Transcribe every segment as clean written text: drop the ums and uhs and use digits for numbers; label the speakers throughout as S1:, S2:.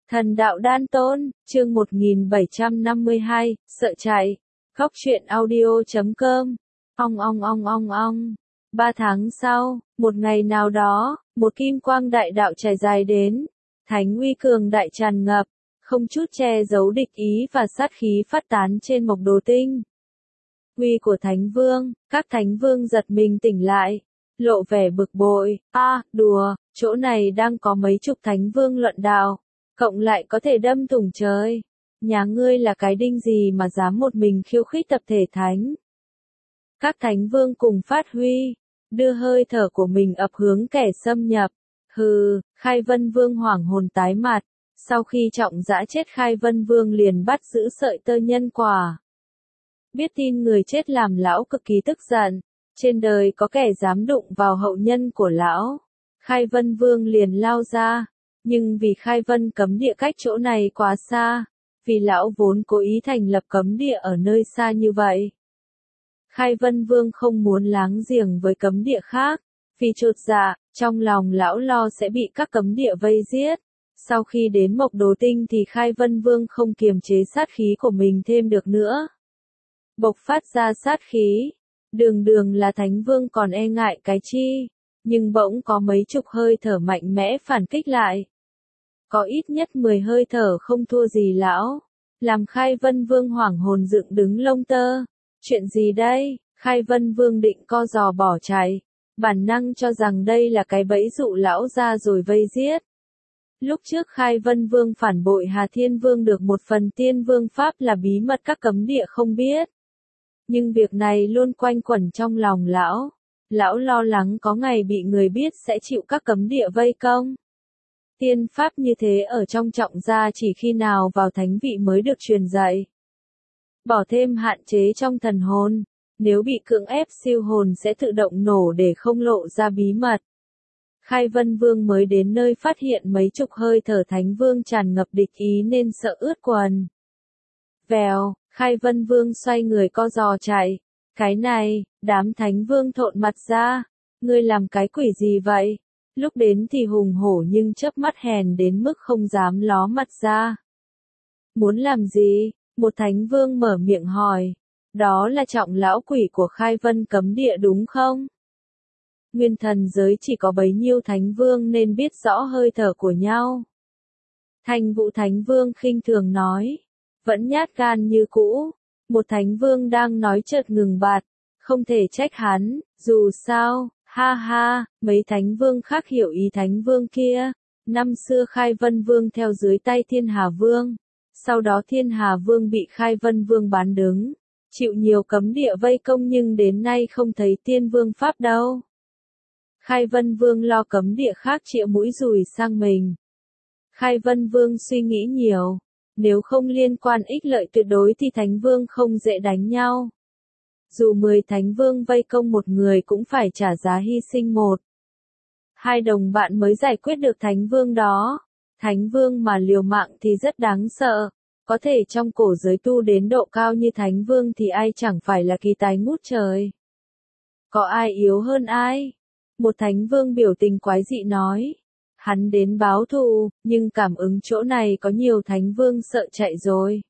S1: Thần đạo đan tôn, chương 1752, sợ chạy. Góc truyện audio.com. Ong. 3 tháng sau, một ngày nào đó, một kim quang đại đạo trải dài đến. Thánh uy cường đại tràn ngập, không chút che giấu địch ý và sát khí phát tán trên Mộc Đồ Tinh. Uy của Thánh Vương, các Thánh Vương giật mình tỉnh lại, lộ vẻ bực bội. Đùa, chỗ này đang có mấy chục Thánh Vương luận đạo, cộng lại có thể đâm thủng trời. Nhà ngươi là cái đinh gì mà dám một mình khiêu khích tập thể Thánh? Các Thánh Vương cùng phát huy, đưa hơi thở của mình ập hướng kẻ xâm nhập. Hừ, Khai Vân Vương hoảng hồn tái mặt, sau khi trọng dã chết Khai Vân Vương liền bắt giữ sợi tơ nhân quả. Biết tin người chết làm lão cực kỳ tức giận, trên đời có kẻ dám đụng vào hậu nhân của lão. Khai Vân Vương liền lao ra, nhưng vì Khai Vân cấm địa cách chỗ này quá xa, vì lão vốn cố ý thành lập cấm địa ở nơi xa như vậy. Khai Vân Vương không muốn láng giềng với cấm địa khác, vì chột dạ, trong lòng lão lo sẽ bị các cấm địa vây giết. Sau khi đến Mộc Đồ Tinh thì Khai Vân Vương không kiềm chế sát khí của mình thêm được nữa. Bộc phát ra sát khí, đường là Thánh Vương còn e ngại cái chi, nhưng bỗng có mấy chục hơi thở mạnh mẽ phản kích lại. Có ít nhất 10 hơi thở không thua gì lão, làm Khai Vân Vương hoảng hồn dựng đứng lông tơ. Chuyện gì đây? Khai Vân Vương định co giò bỏ chạy, bản năng cho rằng đây là cái bẫy dụ lão ra rồi vây giết. Lúc trước Khai Vân Vương phản bội Hà Thiên Vương được một phần tiên vương pháp là bí mật các cấm địa không biết. Nhưng việc này luôn quanh quẩn trong lòng lão. Lão lo lắng có ngày bị người biết sẽ chịu các cấm địa vây công. Tiên pháp như thế ở trong trọng gia chỉ khi nào vào thánh vị mới được truyền dạy. Bỏ thêm hạn chế trong thần hồn, nếu bị cưỡng ép siêu hồn sẽ tự động nổ để không lộ ra bí mật. Khai Vân Vương mới đến nơi phát hiện mấy chục hơi thở Thánh Vương tràn ngập địch ý nên sợ ướt quần. Vèo, Khai Vân Vương xoay người co giò chạy. Cái này, đám Thánh Vương thộn mặt ra. Ngươi làm cái quỷ gì vậy? Lúc đến thì hùng hổ nhưng chớp mắt hèn đến mức không dám ló mặt ra. Muốn làm gì? Một Thánh Vương mở miệng hỏi. Đó là trọng lão quỷ của Khai Vân cấm địa đúng không? Nguyên thần giới chỉ có bấy nhiêu Thánh Vương nên biết rõ hơi thở của nhau. Thanh Vũ Thánh Vương khinh thường nói. Vẫn nhát gan như cũ. Một Thánh Vương đang nói chợt ngừng bạt. Không thể trách hắn, dù sao, ha, mấy Thánh Vương khác hiểu ý Thánh Vương kia. Năm xưa Khai Vân Vương theo dưới tay Thiên Hà Vương. Sau đó Thiên Hà Vương bị Khai Vân Vương bán đứng. Chịu nhiều cấm địa vây công nhưng đến nay không thấy Tiên Vương Pháp đâu. Khai Vân Vương lo cấm địa khác chĩa mũi dùi sang mình. Khai Vân Vương suy nghĩ nhiều. Nếu không liên quan ích lợi tuyệt đối thì Thánh Vương không dễ đánh nhau. Dù 10 Thánh Vương vây công một người cũng phải trả giá hy sinh một. 2 đồng bạn mới giải quyết được Thánh Vương đó. Thánh Vương mà liều mạng thì rất đáng sợ. Có thể trong cổ giới tu đến độ cao như Thánh Vương thì ai chẳng phải là kỳ tài ngút trời. Có ai yếu hơn ai? Một Thánh Vương biểu tình quái dị nói. Hắn đến báo thù, nhưng cảm ứng chỗ này có nhiều Thánh Vương sợ chạy rồi.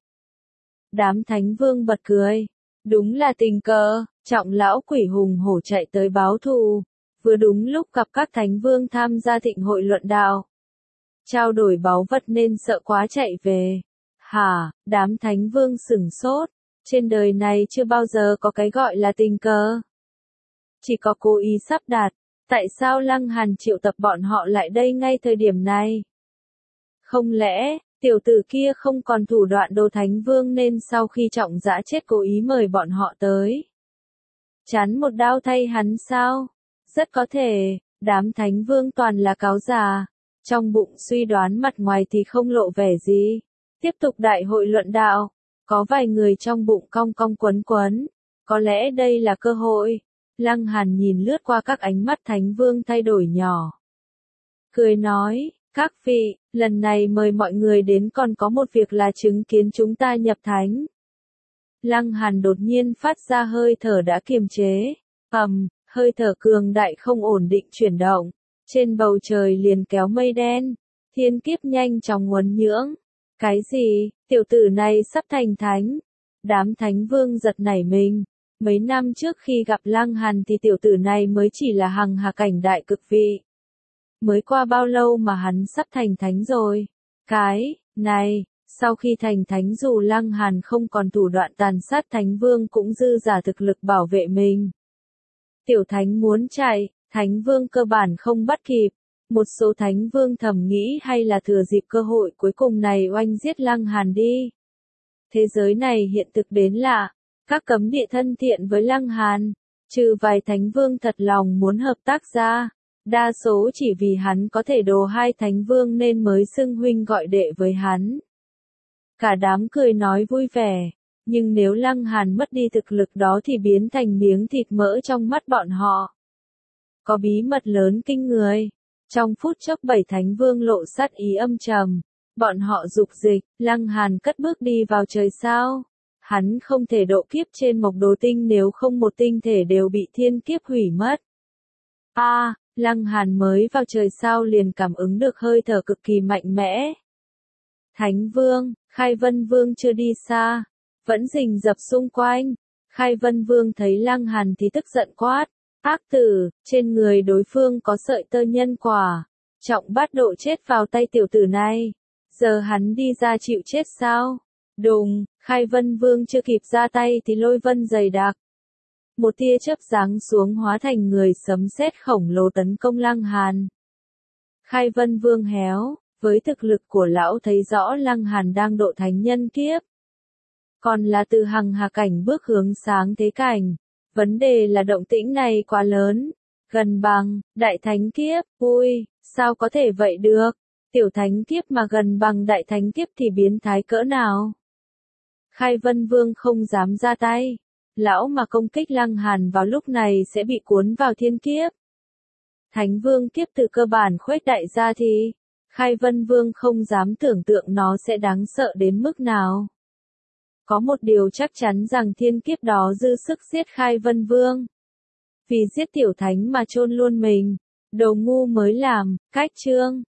S1: Đám Thánh Vương bật cười. Đúng là tình cờ, trọng lão quỷ hùng hổ chạy tới báo thù. Vừa đúng lúc gặp các Thánh Vương tham gia thịnh hội luận đạo. Trao đổi báu vật nên sợ quá chạy về. Hả, đám Thánh Vương sửng sốt. Trên đời này chưa bao giờ có cái gọi là tình cờ. Chỉ có cố ý sắp đặt. Tại sao Lăng Hàn triệu tập bọn họ lại đây ngay thời điểm này? Không lẽ, tiểu tử kia không còn thủ đoạn đồ Thánh Vương nên sau khi trọng dã chết cố ý mời bọn họ tới? Chắn một đao thay hắn sao? Rất có thể, đám Thánh Vương toàn là cáo già. Trong bụng suy đoán mặt ngoài thì không lộ vẻ gì. Tiếp tục đại hội luận đạo. Có vài người trong bụng cong cong quấn. Có lẽ đây là cơ hội. Lăng Hàn nhìn lướt qua các ánh mắt Thánh Vương thay đổi nhỏ. Cười nói, các vị, lần này mời mọi người đến còn có một việc là chứng kiến chúng ta nhập thánh. Lăng Hàn đột nhiên phát ra hơi thở đã kiềm chế. Hơi thở cường đại không ổn định chuyển động. Trên bầu trời liền kéo mây đen. Thiên kiếp nhanh chóng uốn nhưỡng. Cái gì, tiểu tử này sắp thành thánh. Đám thánh vương giật nảy mình. Mấy năm trước khi gặp Lăng Hàn thì tiểu tử này mới chỉ là hằng hà cảnh đại cực vị. Mới qua bao lâu mà hắn sắp thành thánh rồi. Cái này, sau khi thành thánh dù Lăng Hàn không còn thủ đoạn tàn sát thánh vương cũng dư giả thực lực bảo vệ mình. Tiểu thánh muốn chạy, thánh vương cơ bản không bắt kịp. Một số thánh vương thầm nghĩ hay là thừa dịp cơ hội cuối cùng này oanh giết Lăng Hàn đi. Thế giới này hiện thực đến lạ, các cấm địa thân thiện với Lăng Hàn, trừ vài thánh vương thật lòng muốn hợp tác ra, đa số chỉ vì hắn có thể đồ hai thánh vương nên mới xưng huynh gọi đệ với hắn. Cả đám cười nói vui vẻ, nhưng nếu Lăng Hàn mất đi thực lực đó thì biến thành miếng thịt mỡ trong mắt bọn họ. Có bí mật lớn kinh người. Trong phút chốc 7 thánh vương lộ sát ý âm trầm, bọn họ dục dịch, Lăng Hàn cất bước đi vào trời sao. Hắn không thể độ kiếp trên Mộc Đồ Tinh nếu không một tinh thể đều bị thiên kiếp hủy mất. Lăng Hàn mới vào trời sao liền cảm ứng được hơi thở cực kỳ mạnh mẽ. Thánh Vương, Khai Vân Vương chưa đi xa, vẫn rình rập xung quanh. Khai Vân Vương thấy Lăng Hàn thì tức giận quát. Ác tử, trên người đối phương có sợi tơ nhân quả. Trọng bát độ chết vào tay tiểu tử này. Giờ hắn đi ra chịu chết sao? Đùng, Khai Vân Vương chưa kịp ra tay thì lôi vân dày đặc. Một tia chớp giáng xuống hóa thành người sấm sét khổng lồ tấn công Lăng Hàn. Khai Vân Vương héo, với thực lực của lão thấy rõ Lăng Hàn đang độ thánh nhân kiếp. Còn là từ hằng hà cảnh bước hướng sáng thế cảnh. Vấn đề là động tĩnh này quá lớn. Gần bằng, đại thánh kiếp, ui, sao có thể vậy được? Tiểu thánh kiếp mà gần bằng đại thánh kiếp thì biến thái cỡ nào? Khai Vân Vương không dám ra tay. Lão mà công kích Lăng Hàn vào lúc này sẽ bị cuốn vào thiên kiếp. Thánh Vương kiếp từ cơ bản khuếch đại ra thì, Khai Vân Vương không dám tưởng tượng nó sẽ đáng sợ đến mức nào. Có một điều chắc chắn rằng thiên kiếp đó dư sức giết Khai Vân Vương. Vì giết tiểu thánh mà chôn luôn mình. Đồ ngu mới làm, cách chương.